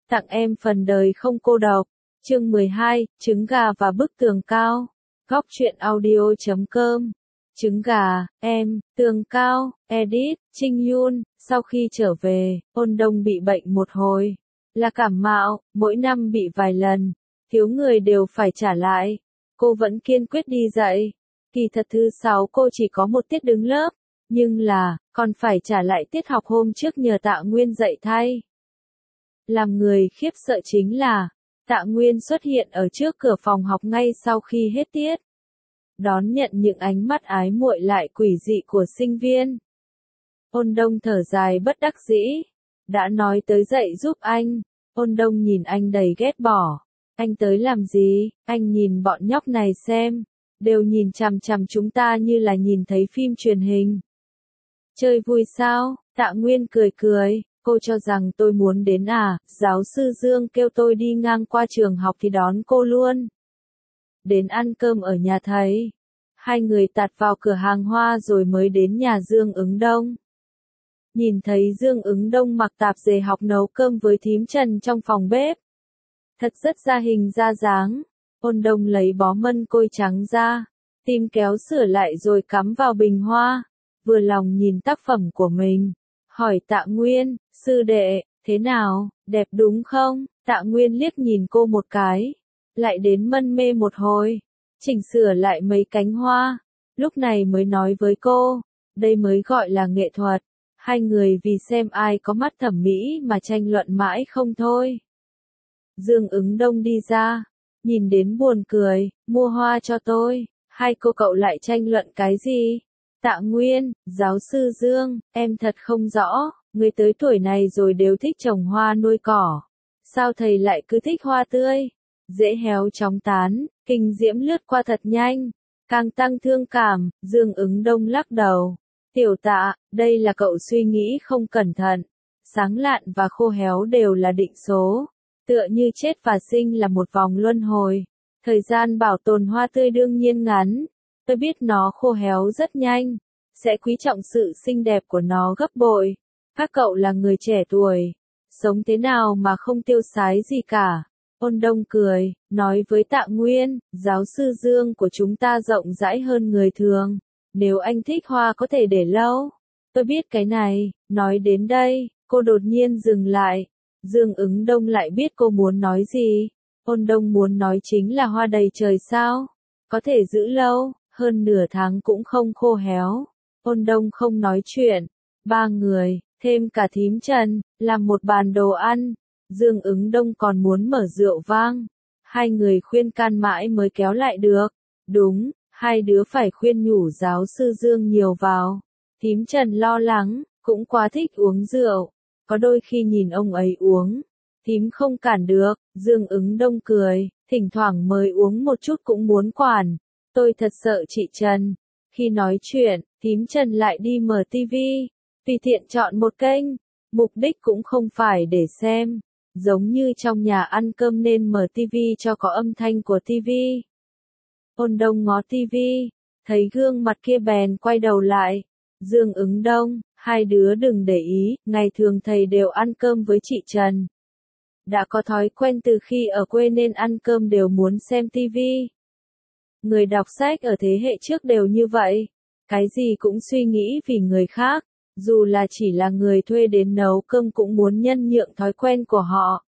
tặng em phần đời không cô độc. Chương 12, trứng gà và bức tường cao. Góc truyện audio.com. Trứng gà, em, tường cao, edit, Trinh Yun. Sau khi trở về, Ôn Đông bị bệnh một hồi. Là cảm mạo, mỗi năm bị vài lần. Thiếu người đều phải trả lại. Cô vẫn kiên quyết đi dạy. Kỳ thật thứ 6 cô chỉ có một tiết đứng lớp. Nhưng là, còn phải trả lại tiết học hôm trước nhờ Tạ Nguyên dạy thay. Làm người khiếp sợ chính là, Tạ Nguyên xuất hiện ở trước cửa phòng học ngay sau khi hết tiết. Đón nhận những ánh mắt ái muội lại quỷ dị của sinh viên. Ôn Đông thở dài bất đắc dĩ. Đã nói tới dạy giúp anh. Ôn Đông nhìn anh đầy ghét bỏ. Anh tới làm gì? Anh nhìn bọn nhóc này xem. Đều nhìn chằm chằm chúng ta như là nhìn thấy phim truyền hình. Chơi vui sao? Tạ Nguyên cười cười. Cô cho rằng tôi muốn đến à? Giáo sư Dương kêu tôi đi ngang qua trường học thì đón cô luôn. Đến ăn cơm ở nhà thầy. Hai người tạt vào cửa hàng hoa rồi mới đến nhà Dương Ứng Đông. Nhìn thấy Dương Ứng Đông mặc tạp dề học nấu cơm với thím Trần trong phòng bếp. Thật rất ra hình ra dáng. Ôn Đông lấy bó mân côi trắng ra, tìm kéo sửa lại rồi cắm vào bình hoa. Vừa lòng nhìn tác phẩm của mình. Hỏi Tạ Nguyên, sư đệ, thế nào, đẹp đúng không? Tạ Nguyên liếc nhìn cô một cái. Lại đến mân mê một hồi. Chỉnh sửa lại mấy cánh hoa. Lúc này mới nói với cô. Đây mới gọi là nghệ thuật. Hai người vì xem ai có mắt thẩm mỹ mà tranh luận mãi không thôi. Dương Ứng Đông đi ra. Nhìn đến buồn cười, mua hoa cho tôi. Hai cô cậu lại tranh luận cái gì? Tạ Nguyên, giáo sư Dương, em thật không rõ, người tới tuổi này rồi đều thích trồng hoa nuôi cỏ. Sao thầy lại cứ thích hoa tươi? Dễ héo chóng tán, kinh diễm lướt qua thật nhanh. Càng tăng thương cảm, Dương Ứng Đông lắc đầu. Tiểu Tạ, đây là cậu suy nghĩ không cẩn thận. Sáng lạn và khô héo đều là định số. Tựa như chết và sinh là một vòng luân hồi. Thời gian bảo tồn hoa tươi đương nhiên ngắn. Tôi biết nó khô héo rất nhanh. Sẽ quý trọng sự xinh đẹp của nó gấp bội. Các cậu là người trẻ tuổi. Sống thế nào mà không tiêu sái gì cả. Ôn Đông cười, nói với Tạ Nguyên, giáo sư Dương của chúng ta rộng rãi hơn người thường. Nếu anh thích hoa có thể để lâu. Tôi biết cái này, nói đến đây, cô đột nhiên dừng lại. Dương Ứng Đông lại biết cô muốn nói gì. Ôn Đông muốn nói chính là hoa đầy trời sao. Có thể giữ lâu, hơn nửa tháng cũng không khô héo. Ôn Đông không nói chuyện. Ba người, thêm cả thím Trần, làm một bàn đồ ăn. Dương Ứng Đông còn muốn mở rượu vang. Hai người khuyên can mãi mới kéo lại được. Đúng, hai đứa phải khuyên nhủ giáo sư Dương nhiều vào. Thím Trần lo lắng, cũng quá thích uống rượu. Có đôi khi nhìn ông ấy uống, thím không cản được. Dương Ứng Đông cười, thỉnh thoảng mới uống một chút cũng muốn quản. Tôi thật sợ chị Trần. Khi nói chuyện, thím Trần lại đi mở tivi. Tùy tiện chọn một kênh. Mục đích cũng không phải để xem. Giống như trong nhà ăn cơm nên mở tivi cho có âm thanh của tivi. Ôn Đông ngó tivi, thấy gương mặt kia bèn quay đầu lại. Dương Ứng Đông, hai đứa đừng để ý, ngày thường thầy đều ăn cơm với chị Trần. Đã có thói quen từ khi ở quê nên ăn cơm đều muốn xem tivi. Người đọc sách ở thế hệ trước đều như vậy. Cái gì cũng suy nghĩ vì người khác. Dù là chỉ là người thuê đến nấu cơm cũng muốn nhân nhượng thói quen của họ.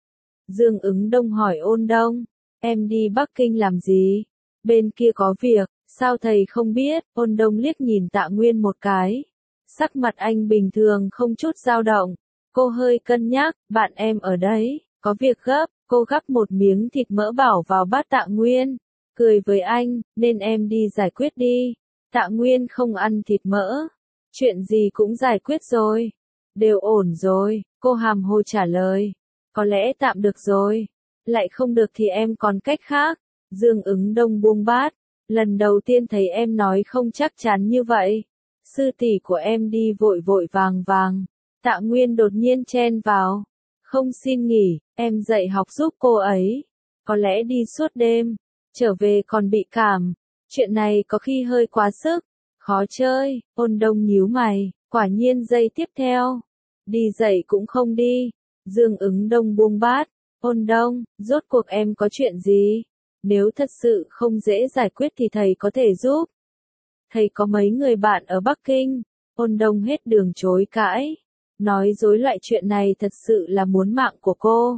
Dương Ứng Đông hỏi Ôn Đông, em đi Bắc Kinh làm gì? Bên kia có việc, sao thầy không biết? Ôn Đông liếc nhìn Tạ Nguyên một cái. Sắc mặt anh bình thường không chút dao động. Cô hơi cân nhắc, bạn em ở đấy, có việc gấp. Cô gắp một miếng thịt mỡ bảo vào bát Tạ Nguyên. Cười với anh, nên em đi giải quyết đi. Tạ Nguyên không ăn thịt mỡ. Chuyện gì cũng giải quyết rồi. Đều ổn rồi, cô hàm hồ trả lời. Có lẽ tạm được rồi. Lại không được thì em còn cách khác. Dương Ứng Đông buông bát. Lần đầu tiên thấy em nói không chắc chắn như vậy. Sư tỷ của em đi vội vội vàng vàng. Tạ Nguyên đột nhiên chen vào. Không xin nghỉ, em dạy học giúp cô ấy. Có lẽ đi suốt đêm. Trở về còn bị cảm. Chuyện này có khi hơi quá sức. Khó chơi. Ôn Đông nhíu mày. Quả nhiên giây tiếp theo. Đi dạy cũng không đi. Dương Ứng Đông buông bát. Ôn Đông, rốt cuộc em có chuyện gì? Nếu thật sự không dễ giải quyết thì thầy có thể giúp. Thầy có mấy người bạn ở Bắc Kinh. Ôn Đông hết đường chối cãi. Nói dối loại chuyện này thật sự là muốn mạng của cô.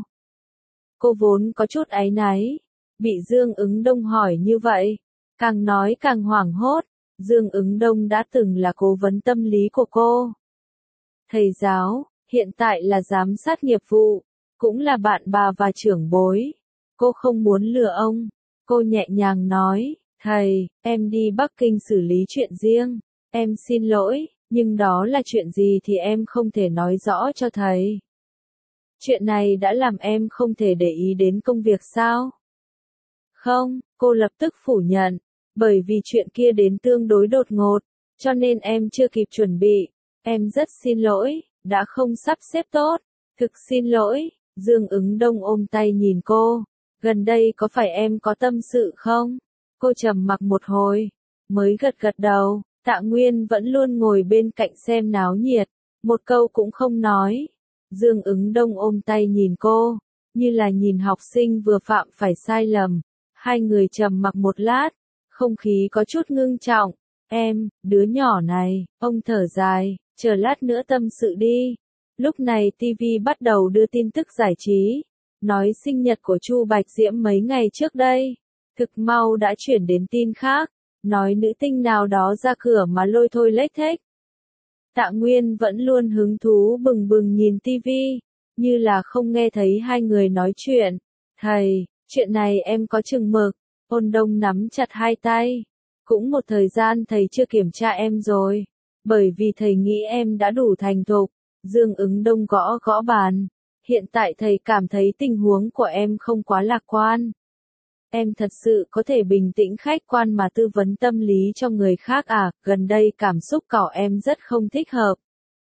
Cô vốn có chút áy náy. Bị Dương Ứng Đông hỏi như vậy. Càng nói càng hoảng hốt. Dương Ứng Đông đã từng là cố vấn tâm lý của cô. Thầy giáo, hiện tại là giám sát nghiệp vụ. Cũng là bạn bà và trưởng bối. Cô không muốn lừa ông. Cô nhẹ nhàng nói, thầy, em đi Bắc Kinh xử lý chuyện riêng. Em xin lỗi, nhưng đó là chuyện gì thì em không thể nói rõ cho thầy. Chuyện này đã làm em không thể để ý đến công việc sao? Không, cô lập tức phủ nhận. Bởi vì chuyện kia đến tương đối đột ngột, cho nên em chưa kịp chuẩn bị. Em rất xin lỗi, đã không sắp xếp tốt. Thực xin lỗi. Dương Ứng Đông ôm tay nhìn cô. Gần đây có phải em có tâm sự không? Cô trầm mặc một hồi, mới gật gật đầu. Tạ Nguyên vẫn luôn ngồi bên cạnh xem náo nhiệt, một câu cũng không nói. Dương Ứng Đông ôm tay nhìn cô, như là nhìn học sinh vừa phạm phải sai lầm. Hai người trầm mặc một lát, không khí có chút ngưng trọng. Em, đứa nhỏ này, ông thở dài, chờ lát nữa tâm sự đi. Lúc này TV bắt đầu đưa tin tức giải trí, nói sinh nhật của Chu Bạch Diễm mấy ngày trước đây. Thực mau đã chuyển đến tin khác, nói nữ tinh nào đó ra cửa mà lôi thôi lếch thếch. Tạ Nguyên vẫn luôn hứng thú bừng bừng nhìn TV, như là không nghe thấy hai người nói chuyện. Thầy, chuyện này em có chừng mực. Ôn Đông nắm chặt hai tay. Cũng một thời gian thầy chưa kiểm tra em rồi, bởi vì thầy nghĩ em đã đủ thành thục. Dương Ứng Đông gõ gõ bàn. Hiện tại thầy cảm thấy tình huống của em không quá lạc quan. Em thật sự có thể bình tĩnh khách quan mà tư vấn tâm lý cho người khác à? Gần đây cảm xúc của em rất không thích hợp.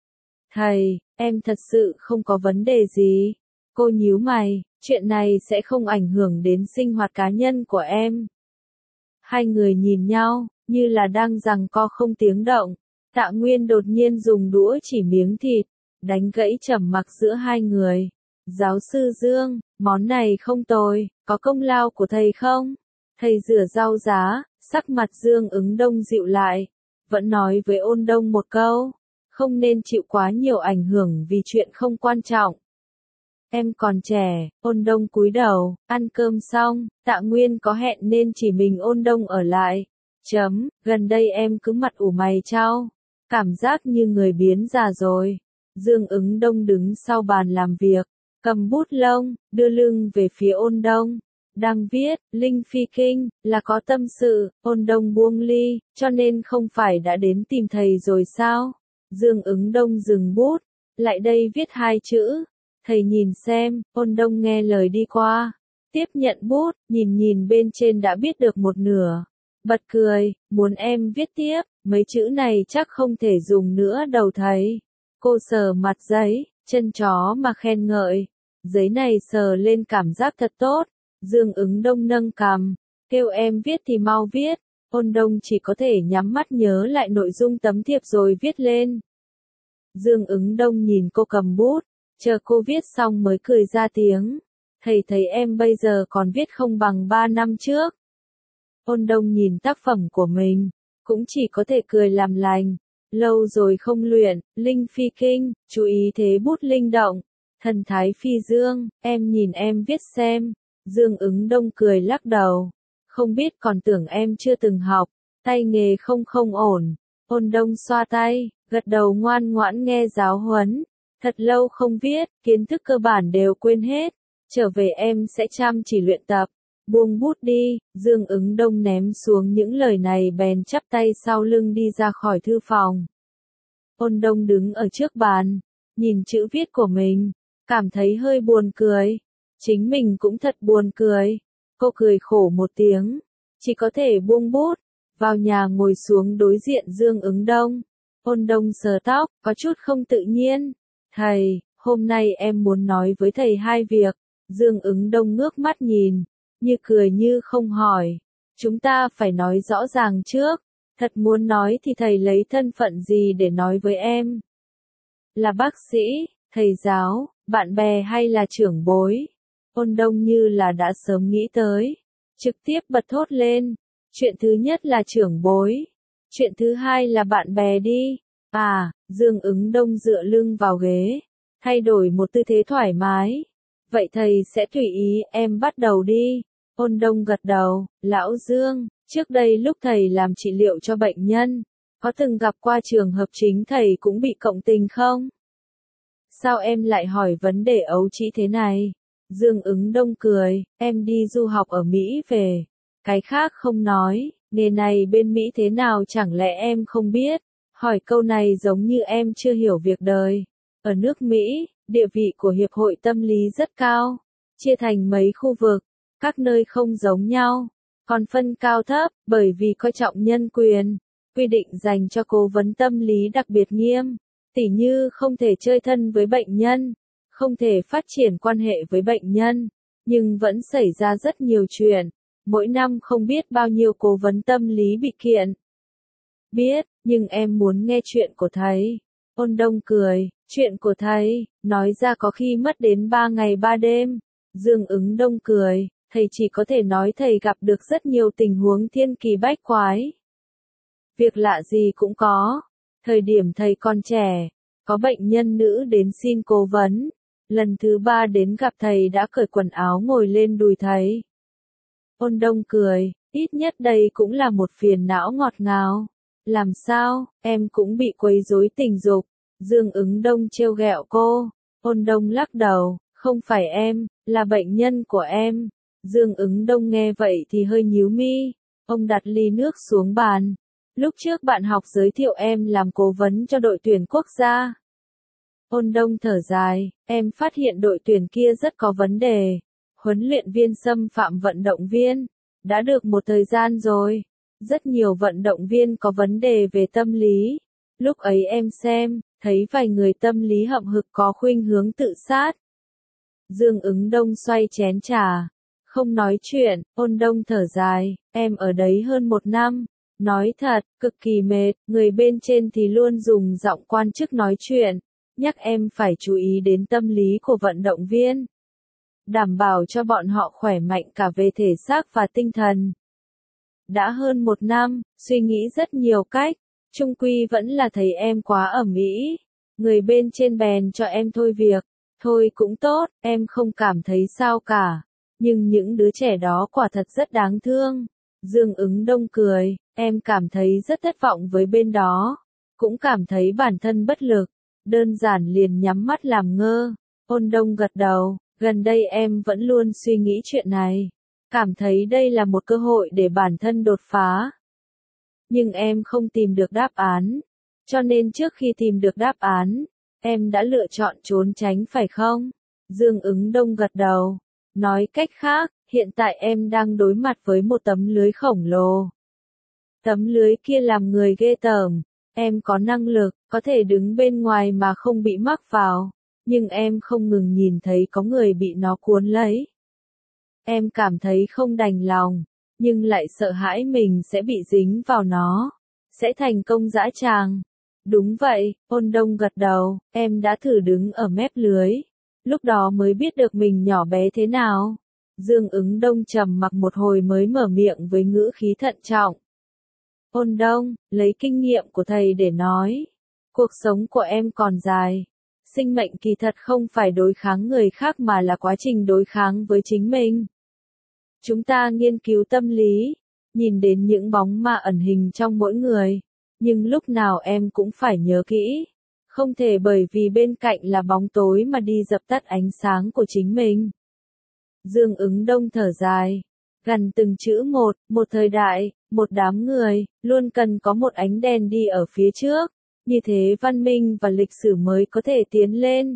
Thầy, em thật sự không có vấn đề gì. Cô nhíu mày, chuyện này sẽ không ảnh hưởng đến sinh hoạt cá nhân của em. Hai người nhìn nhau, như là đang giằng co không tiếng động. Tạ Nguyên đột nhiên dùng đũa chỉ miếng thịt, đánh gãy trầm mặc giữa hai người. Giáo sư Dương, món này không tồi, có công lao của thầy không? Thầy rửa rau giá, sắc mặt Dương Ứng Đông dịu lại. Vẫn nói với Ôn Đông một câu, không nên chịu quá nhiều ảnh hưởng vì chuyện không quan trọng. Em còn trẻ. Ôn Đông cúi đầu, ăn cơm xong, Tạ Nguyên có hẹn nên chỉ mình Ôn Đông ở lại. Gần đây em cứ mặt ủ mày chau, cảm giác như người biến già rồi. Dương Ứng Đông đứng sau bàn làm việc, cầm bút lông, đưa lưng về phía Ôn Đông. Đang viết, Linh Phi Kinh, là có tâm sự. Ôn Đông buông ly, cho nên không phải đã đến tìm thầy rồi sao? Dương Ứng Đông dừng bút, lại đây viết hai chữ. Thầy nhìn xem. Ôn Đông nghe lời đi qua, tiếp nhận bút, nhìn nhìn bên trên đã viết được một nửa. Bật cười, muốn em viết tiếp, mấy chữ này chắc không thể dùng nữa đâu thầy. Cô sờ mặt giấy, chân chó mà khen ngợi. Giấy này sờ lên cảm giác thật tốt. Dương Ứng Đông nâng cằm, kêu em viết thì mau viết. Ôn Đông chỉ có thể nhắm mắt nhớ lại nội dung tấm thiệp rồi viết lên. Dương Ứng Đông nhìn cô cầm bút, chờ cô viết xong mới cười ra tiếng. Thầy thấy em bây giờ còn viết không bằng 3 năm trước. Ôn Đông nhìn tác phẩm của mình, cũng chỉ có thể cười làm lành. Lâu rồi không luyện, Linh Phi Kinh, chú ý thế bút linh động. Thần thái phi dương, em nhìn em viết xem. Dương Ứng Đông cười lắc đầu. Không biết còn tưởng em chưa từng học, tay nghề không ổn. Ôn Đông xoa tay, gật đầu ngoan ngoãn nghe giáo huấn. Thật lâu không viết, kiến thức cơ bản đều quên hết. Trở về em sẽ chăm chỉ luyện tập. Buông bút đi. Dương Ứng Đông ném xuống những lời này bèn chắp tay sau lưng đi ra khỏi thư phòng. Ôn Đông đứng ở trước bàn, nhìn chữ viết của mình, cảm thấy hơi buồn cười. Chính mình cũng thật buồn cười. Cô cười khổ một tiếng, chỉ có thể buông bút, vào nhà ngồi xuống đối diện Dương Ứng Đông. Ôn Đông sờ tóc, có chút không tự nhiên. Thầy, hôm nay em muốn nói với thầy hai việc. Dương Ứng Đông ngước mắt nhìn, như cười như không hỏi. Chúng ta phải nói rõ ràng trước. Thật muốn nói thì thầy lấy thân phận gì để nói với em? Là bác sĩ, thầy giáo, bạn bè hay là trưởng bối? Ôn Đông như là đã sớm nghĩ tới. Trực tiếp bật thốt lên. Chuyện thứ nhất là trưởng bối. Chuyện thứ hai là bạn bè đi. À, Dương Ứng Đông dựa lưng vào ghế. Thay đổi một tư thế thoải mái. Vậy thầy sẽ tùy ý em bắt đầu đi. Ôn Đông gật đầu. Lão Dương, trước đây lúc thầy làm trị liệu cho bệnh nhân, có từng gặp qua trường hợp chính thầy cũng bị cộng tình không? Sao em lại hỏi vấn đề ấu trĩ thế này? Dương Ứng Đông cười, em đi du học ở Mỹ về. Cái khác không nói, nghề này bên Mỹ thế nào chẳng lẽ em không biết? Hỏi câu này giống như em chưa hiểu việc đời. Ở nước Mỹ, địa vị của Hiệp hội Tâm lý rất cao, chia thành mấy khu vực, các nơi không giống nhau, còn phân cao thấp, bởi vì coi trọng nhân quyền, quy định dành cho cố vấn tâm lý đặc biệt nghiêm, tỉ như không thể chơi thân với bệnh nhân, không thể phát triển quan hệ với bệnh nhân, nhưng vẫn xảy ra rất nhiều chuyện, mỗi năm không biết bao nhiêu cố vấn tâm lý bị kiện. Biết, nhưng em muốn nghe chuyện của thầy. Ôn Đông cười, chuyện của thầy, nói ra có khi mất đến 3 ngày 3 đêm. Dương Ứng Đông cười, thầy chỉ có thể nói thầy gặp được rất nhiều tình huống thiên kỳ bách quái. Việc lạ gì cũng có. Thời điểm thầy còn trẻ, có bệnh nhân nữ đến xin cố vấn. Lần thứ 3 đến gặp thầy đã cởi quần áo ngồi lên đùi thầy. Ôn Đông cười, ít nhất đây cũng là một phiền não ngọt ngào. Làm sao, em cũng bị quấy rối tình dục. Dương Ứng Đông trêu ghẹo cô. Ôn Đông lắc đầu, không phải em, là bệnh nhân của em. Dương Ứng Đông nghe vậy thì hơi nhíu mi. Ông đặt ly nước xuống bàn. Lúc trước bạn học giới thiệu em làm cố vấn cho đội tuyển quốc gia. Ôn Đông thở dài, em phát hiện đội tuyển kia rất có vấn đề. Huấn luyện viên xâm phạm vận động viên. Đã được một thời gian rồi. Rất nhiều vận động viên có vấn đề về tâm lý. Lúc ấy em xem, thấy vài người tâm lý hậm hực có khuynh hướng tự sát. Dương Ứng Đông xoay chén trà. Không nói chuyện, Ôn Đông thở dài, em ở đấy hơn 1 năm. Nói thật, cực kỳ mệt, người bên trên thì luôn dùng giọng quan chức nói chuyện. Nhắc em phải chú ý đến tâm lý của vận động viên. Đảm bảo cho bọn họ khỏe mạnh cả về thể xác và tinh thần. Đã hơn 1 năm, suy nghĩ rất nhiều cách, chung quy vẫn là thấy em quá ẩm ĩ. Người bên trên bèn cho em thôi việc, thôi cũng tốt, em không cảm thấy sao cả. Nhưng những đứa trẻ đó quả thật rất đáng thương. Dương Ứng Đông cười, em cảm thấy rất thất vọng với bên đó, cũng cảm thấy bản thân bất lực, đơn giản liền nhắm mắt làm ngơ. Ôn Đông gật đầu, gần đây em vẫn luôn suy nghĩ chuyện này. Cảm thấy đây là một cơ hội để bản thân đột phá. Nhưng em không tìm được đáp án. Cho nên trước khi tìm được đáp án, em đã lựa chọn trốn tránh phải không? Dương Ứng Đông gật đầu. Nói cách khác, hiện tại em đang đối mặt với một tấm lưới khổng lồ. Tấm lưới kia làm người ghê tởm. Em có năng lực, có thể đứng bên ngoài mà không bị mắc vào. Nhưng em không ngừng nhìn thấy có người bị nó cuốn lấy. Em cảm thấy không đành lòng, nhưng lại sợ hãi mình sẽ bị dính vào nó, sẽ thành công dã tràng. Đúng vậy, Ôn Đông gật đầu, em đã thử đứng ở mép lưới, lúc đó mới biết được mình nhỏ bé thế nào. Dương Ứng Đông trầm mặc một hồi mới mở miệng với ngữ khí thận trọng. Ôn Đông, lấy kinh nghiệm của thầy để nói, cuộc sống của em còn dài. Sinh mệnh kỳ thật không phải đối kháng người khác mà là quá trình đối kháng với chính mình. Chúng ta nghiên cứu tâm lý, nhìn đến những bóng ma ẩn hình trong mỗi người, nhưng lúc nào em cũng phải nhớ kỹ, không thể bởi vì bên cạnh là bóng tối mà đi dập tắt ánh sáng của chính mình. Dương Ứng Đông thở dài, gần từng chữ một thời đại, một đám người, luôn cần có một ánh đèn đi ở phía trước, như thế văn minh và lịch sử mới có thể tiến lên.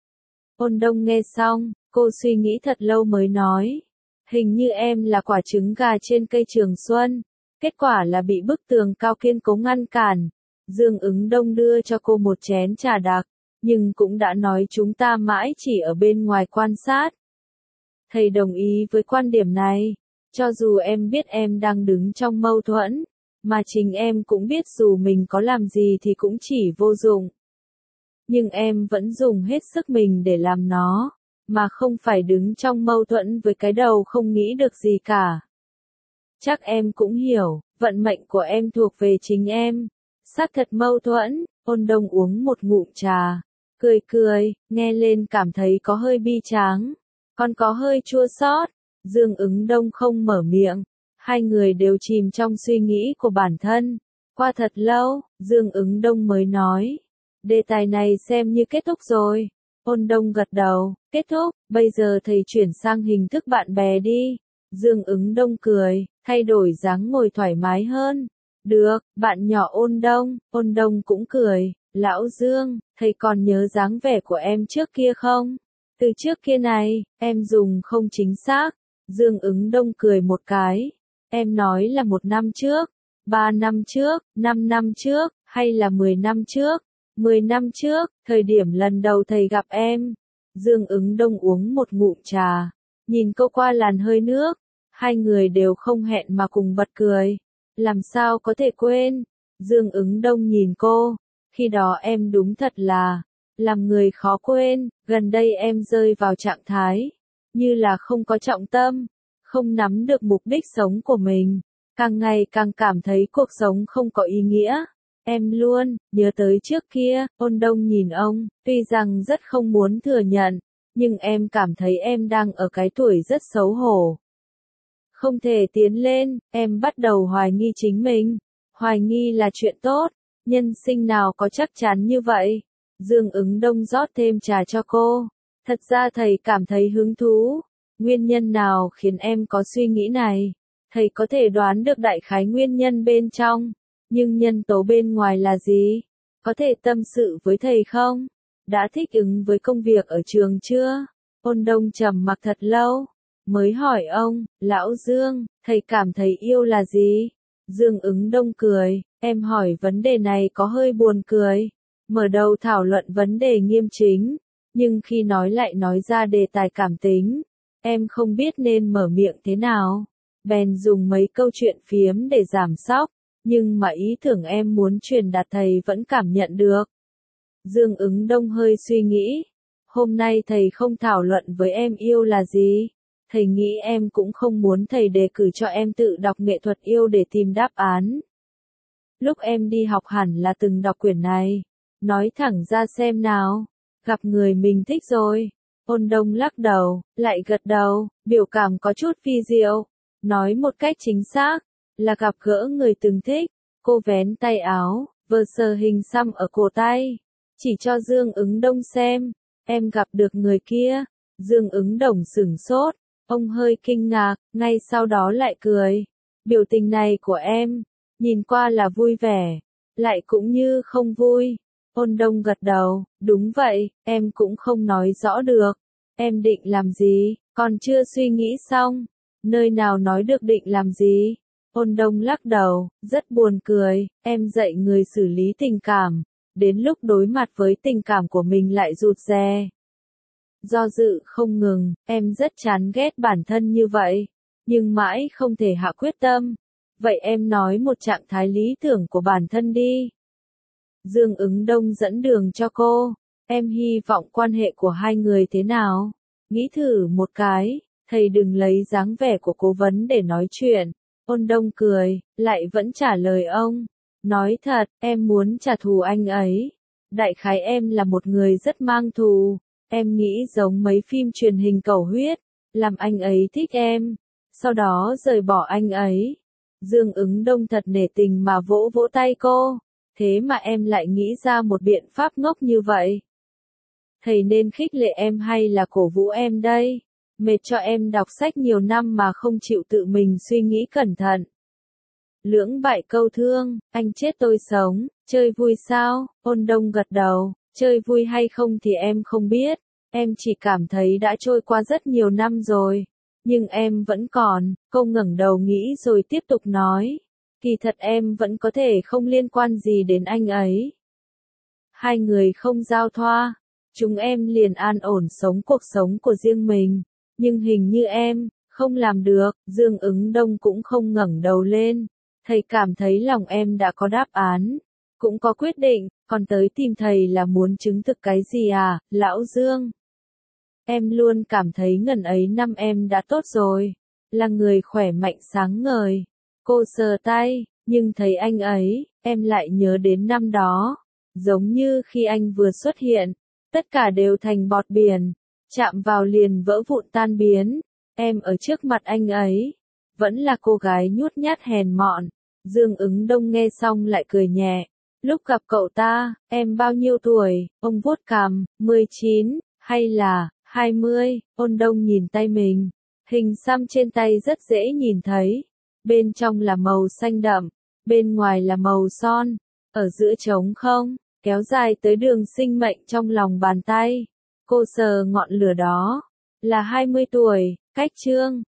Ôn Đông nghe xong, cô suy nghĩ thật lâu mới nói. Hình như em là quả trứng gà trên cây trường xuân. Kết quả là bị bức tường cao kiên cố ngăn cản. Dương Ứng Đông đưa cho cô một chén trà đặc, nhưng cũng đã nói chúng ta mãi chỉ ở bên ngoài quan sát. Thầy đồng ý với quan điểm này. Cho dù em biết em đang đứng trong mâu thuẫn, mà chính em cũng biết dù mình có làm gì thì cũng chỉ vô dụng. nhưng em vẫn dùng hết sức mình để làm nó, mà không phải đứng trong mâu thuẫn với cái đầu không nghĩ được gì cả. Chắc em cũng hiểu, vận mệnh của em thuộc về chính em. Xác thật mâu thuẫn, Ôn Đông uống một ngụm trà, cười cười, nghe lên cảm thấy có hơi bi tráng, còn có hơi chua xót. Dương Ứng Đông không mở miệng, hai người đều chìm trong suy nghĩ của bản thân. Qua thật lâu, Dương Ứng Đông mới nói, đề tài này xem như kết thúc rồi. Ôn Đông gật đầu, kết thúc, bây giờ thầy chuyển sang hình thức bạn bè đi. Dương Ứng Đông cười, thay đổi dáng ngồi thoải mái hơn. Được, bạn nhỏ Ôn Đông cũng cười, lão Dương, thầy còn nhớ dáng vẻ của em trước kia không? Từ trước kia này, em dùng không chính xác. Dương Ứng Đông cười một cái. Em nói là 1 năm trước, 3 năm trước, 5 năm trước, hay là 10 năm trước? 10 năm trước, thời điểm lần đầu thầy gặp em. Dương Ứng Đông uống một ngụm trà, nhìn cô qua làn hơi nước. Hai người đều không hẹn mà cùng bật cười. Làm sao có thể quên? Dương Ứng Đông nhìn cô. Khi đó em đúng thật là làm người khó quên. Gần đây em rơi vào trạng thái như là không có trọng tâm, không nắm được mục đích sống của mình, càng ngày càng cảm thấy cuộc sống không có ý nghĩa. Em luôn nhớ tới trước kia. Ôn Đông nhìn ông, tuy rằng rất không muốn thừa nhận, nhưng em cảm thấy em đang ở cái tuổi rất xấu hổ. Không thể tiến lên, em bắt đầu hoài nghi chính mình. Hoài nghi là chuyện tốt, nhân sinh nào có chắc chắn như vậy. Dương Ứng Đông rót thêm trà cho cô. Thật ra thầy cảm thấy hứng thú. Nguyên nhân nào khiến em có suy nghĩ này? Thầy có thể đoán được đại khái nguyên nhân bên trong, nhưng nhân tố bên ngoài là gì? Có thể tâm sự với thầy không? Đã thích ứng với công việc ở trường chưa? Ôn Đông trầm mặc thật lâu, mới hỏi ông, lão Dương, thầy cảm thấy yêu là gì? Dương Ứng Đông cười, em hỏi vấn đề này có hơi buồn cười. Mở đầu thảo luận vấn đề nghiêm chính, nhưng khi nói lại nói ra đề tài cảm tính, em không biết nên mở miệng thế nào. Bèn dùng mấy câu chuyện phiếm để giảm sóc, nhưng mà ý tưởng em muốn truyền đạt thầy vẫn cảm nhận được. Dương Ứng Đông hơi suy nghĩ, hôm nay thầy không thảo luận với em yêu là gì. Thầy nghĩ em cũng không muốn thầy đề cử cho em tự đọc nghệ thuật yêu để tìm đáp án. Lúc em đi học hẳn là từng đọc quyển này. Nói thẳng ra xem nào. Gặp người mình thích rồi. Ôn Đông lắc đầu, lại gật đầu, biểu cảm có chút phi diệu. Nói một cách chính xác, là gặp gỡ người từng thích. Cô vén tay áo, vờ sờ hình xăm ở cổ tay. Chỉ cho Dương Ứng Đông xem. Em gặp được người kia. Dương Ứng Đồng sửng sốt. Ông hơi kinh ngạc, ngay sau đó lại cười. Biểu tình này của em, nhìn qua là vui vẻ, lại cũng như không vui. Ôn Đông gật đầu, đúng vậy, em cũng không nói rõ được. Em định làm gì, còn chưa suy nghĩ xong. Nơi nào nói được định làm gì? Ôn Đông lắc đầu, rất buồn cười, em dạy người xử lý tình cảm. Đến lúc đối mặt với tình cảm của mình lại rụt rè. Do dự không ngừng, em rất chán ghét bản thân như vậy, nhưng mãi không thể hạ quyết tâm. Vậy em nói một trạng thái lý tưởng của bản thân đi. Dương Ứng Đông dẫn đường cho cô. Em hy vọng quan hệ của hai người thế nào? Nghĩ thử một cái, thầy đừng lấy dáng vẻ của cố vấn để nói chuyện. Ôn Đông cười, lại vẫn trả lời ông. Nói thật, em muốn trả thù anh ấy. Đại khái em là một người rất mang thù. Em nghĩ giống mấy phim truyền hình cầu huyết, làm anh ấy thích em, sau đó rời bỏ anh ấy. Dương Ứng Đông thật nể tình mà vỗ vỗ tay cô. Thế mà em lại nghĩ ra một biện pháp ngốc như vậy. Thầy nên khích lệ em hay là cổ vũ em đây? Mệt cho em đọc sách nhiều năm mà không chịu tự mình suy nghĩ cẩn thận. Lưỡng bại câu thương, anh chết tôi sống, chơi vui sao? Ôn Đông gật đầu, chơi vui hay không thì em không biết. Em chỉ cảm thấy đã trôi qua rất nhiều năm rồi. Nhưng em vẫn còn. Cô ngẩng đầu nghĩ rồi tiếp tục nói. Kỳ thật em vẫn có thể không liên quan gì đến anh ấy. Hai người không giao thoa. Chúng em liền an ổn sống cuộc sống của riêng mình. Nhưng hình như em không làm được. Dương Ứng Đông cũng không ngẩng đầu lên. Thầy cảm thấy lòng em đã có đáp án. cũng có quyết định, còn tới tìm thầy là muốn chứng thực cái gì à, Lão Dương? Em luôn cảm thấy ngần ấy năm em đã tốt rồi, là người khỏe mạnh sáng ngời. Cô sờ tay, nhưng thấy anh ấy, em lại nhớ đến năm đó. Giống như khi anh vừa xuất hiện, tất cả đều thành bọt biển, chạm vào liền vỡ vụn tan biến. Em ở trước mặt anh ấy, vẫn là cô gái nhút nhát hèn mọn. Dương Ứng Đông nghe xong lại cười nhẹ. Lúc gặp cậu ta, em bao nhiêu tuổi? Ông vuốt cằm, 19, hay là 20? Ôn Đông nhìn tay mình. Hình xăm trên tay rất dễ nhìn thấy. Bên trong là màu xanh đậm, bên ngoài là màu son. Ở giữa trống không, kéo dài tới đường sinh mệnh trong lòng bàn tay. Cô sờ ngọn lửa đó. Là 20 tuổi, cách chương.